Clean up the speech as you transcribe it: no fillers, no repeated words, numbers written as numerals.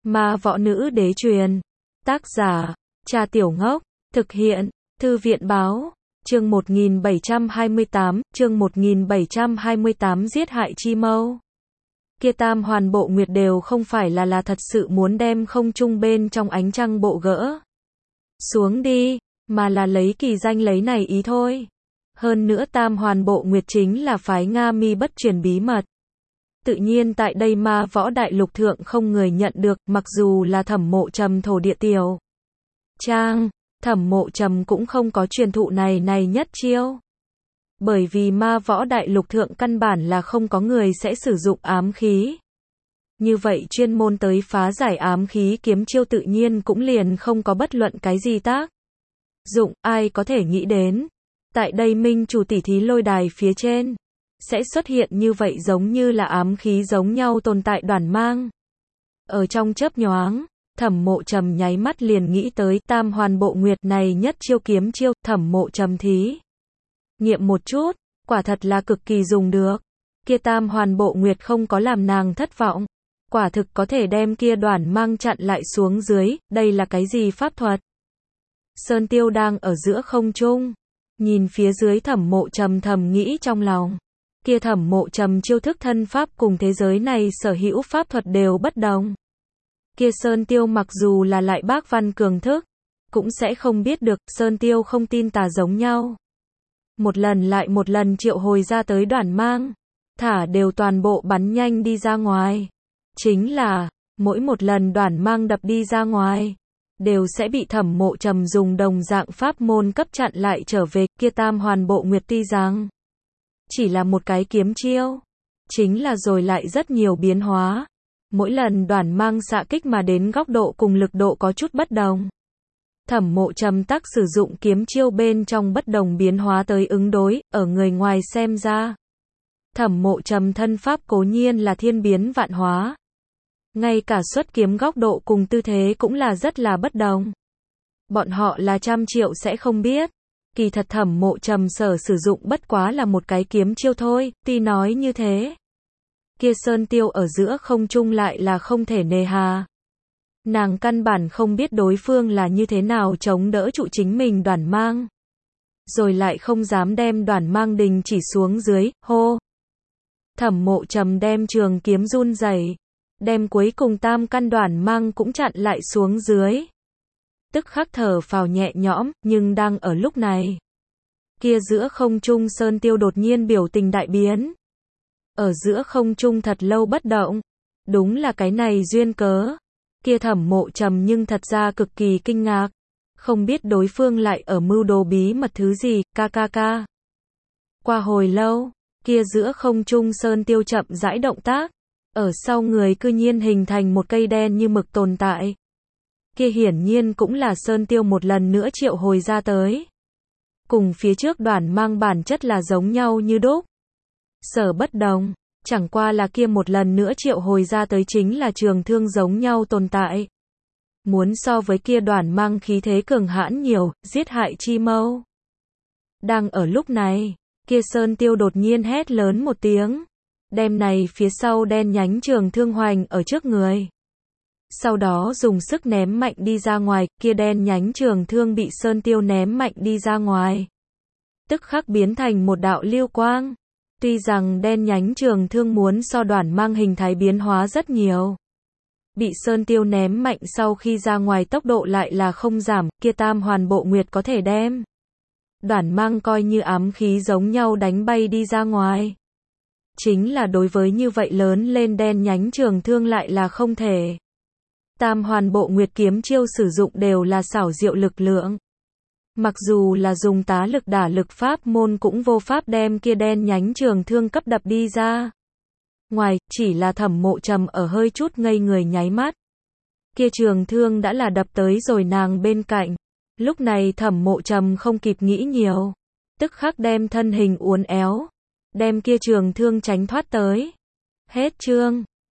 Ma võ nữ đế truyền. Tác giả, Cha Tiểu Ngốc. Thực hiện, Thư viện báo. Chương 1728, giết hại chi mâu. Kia tam hoàn bộ nguyệt đều không phải là thật sự muốn đem không trung bên trong ánh trăng bộ gỡ xuống đi, mà là lấy kỳ danh lấy này ý thôi. Hơn nữa tam hoàn bộ nguyệt chính là phái Nga Mi bất truyền bí mật. Tự nhiên tại đây ma võ đại lục thượng không người nhận được, mặc dù là Thẩm Mộ Trầm thổ địa tiểu trang, Thẩm Mộ Trầm cũng không có truyền thụ này nhất chiêu. Bởi vì ma võ đại lục thượng căn bản là không có người sẽ sử dụng ám khí. Như vậy chuyên môn tới phá giải ám khí kiếm chiêu tự nhiên cũng liền không có bất luận cái gì tác dụng, ai có thể nghĩ đến. Tại đây minh chủ tỷ thí lôi đài phía trên, sẽ xuất hiện như vậy giống như là ám khí giống nhau tồn tại đoàn mang. Ở trong chớp nhoáng, Thẩm Mộ Trầm nháy mắt liền nghĩ tới tam hoàn bộ nguyệt này nhất chiêu kiếm chiêu, Thẩm Mộ Trầm thí nghiệm một chút, quả thật là cực kỳ dùng được. Kia tam hoàn bộ nguyệt không có làm nàng thất vọng. Quả thực có thể đem kia đoàn mang chặn lại xuống dưới, đây là cái gì pháp thuật? Sơn Tiêu đang ở giữa không trung, nhìn phía dưới Thẩm Mộ Trầm thầm nghĩ trong lòng. Kia Thẩm Mộ Trầm chiêu thức thân pháp cùng thế giới này sở hữu pháp thuật đều bất đồng. Kia Sơn Tiêu mặc dù là lại bác văn cường thức, cũng sẽ không biết được, Sơn Tiêu không tin tà giống nhau. Một lần lại một lần triệu hồi ra tới đoàn mang, thả đều toàn bộ bắn nhanh đi ra ngoài. Chính là, mỗi một lần đoàn mang đập đi ra ngoài, đều sẽ bị Thẩm Mộ Trầm dùng đồng dạng pháp môn cấp chặn lại trở về. Kia tam hoàn bộ nguyệt tuy rằng chỉ là một cái kiếm chiêu, chính là rồi lại rất nhiều biến hóa. Mỗi lần đoàn mang xạ kích mà đến góc độ cùng lực độ có chút bất đồng. Thẩm Mộ Trầm tác sử dụng kiếm chiêu bên trong bất đồng biến hóa tới ứng đối, ở người ngoài xem ra. Thẩm Mộ Trầm thân pháp cố nhiên là thiên biến vạn hóa. Ngay cả xuất kiếm góc độ cùng tư thế cũng là rất là bất đồng. Bọn họ là trăm triệu sẽ không biết. Kỳ thật Thẩm Mộ Trầm sử dụng bất quá là một cái kiếm chiêu thôi, tuy nói như thế. Kia Sơn Tiêu ở giữa không trung lại là không thể nề hà. Nàng căn bản không biết đối phương là như thế nào chống đỡ trụ chính mình đoàn mang. Rồi lại không dám đem đoàn mang đình chỉ xuống dưới, hô. Thẩm Mộ Trầm đem trường kiếm run rẩy, đem cuối cùng tam căn đoàn mang cũng chặn lại xuống dưới. Tức khắc thở phào nhẹ nhõm, nhưng đang ở lúc này. Kia giữa không trung Sơn Tiêu đột nhiên biểu tình đại biến. Ở giữa không trung thật lâu bất động. Đúng là cái này duyên cớ. Kia Thẩm Mộ Trầm nhưng thật ra cực kỳ kinh ngạc. Không biết đối phương lại ở mưu đồ bí mật thứ gì, ca. Qua hồi lâu, kia giữa không trung Sơn Tiêu chậm rãi động tác. Ở sau người cư nhiên hình thành một cây đen như mực tồn tại. Kia hiển nhiên cũng là Sơn Tiêu một lần nữa triệu hồi ra tới. Cùng phía trước đoàn mang bản chất là giống nhau như đúc. Sở bất đồng, chẳng qua là kia một lần nữa triệu hồi ra tới chính là trường thương giống nhau tồn tại. Muốn so với kia đoàn mang khí thế cường hãn nhiều, giết hại chi mâu. Đang ở lúc này, kia Sơn Tiêu đột nhiên hét lớn một tiếng. Đem này phía sau đen nhánh trường thương hoành ở trước người. Sau đó dùng sức ném mạnh đi ra ngoài, kia đen nhánh trường thương bị Sơn Tiêu ném mạnh đi ra ngoài. Tức khắc biến thành một đạo lưu quang. Tuy rằng đen nhánh trường thương muốn so đoàn mang hình thái biến hóa rất nhiều. Bị Sơn Tiêu ném mạnh sau khi ra ngoài tốc độ lại là không giảm, kia tam hoàn bộ nguyệt có thể đem đoàn mang coi như ám khí giống nhau đánh bay đi ra ngoài. Chính là đối với như vậy lớn lên đen nhánh trường thương lại là không thể. Tam hoàn bộ nguyệt kiếm chiêu sử dụng đều là xảo diệu lực lượng. Mặc dù là dùng tá lực đả lực pháp môn cũng vô pháp đem kia đen nhánh trường thương cấp đập đi ra. Ngoài, chỉ là Thẩm Mộ Trầm ở hơi chút ngây người nháy mắt. Kia trường thương đã là đập tới rồi nàng bên cạnh. Lúc này Thẩm Mộ Trầm không kịp nghĩ nhiều. Tức khắc đem thân hình uốn éo. Đem kia trường thương tránh thoát tới. Hết chương.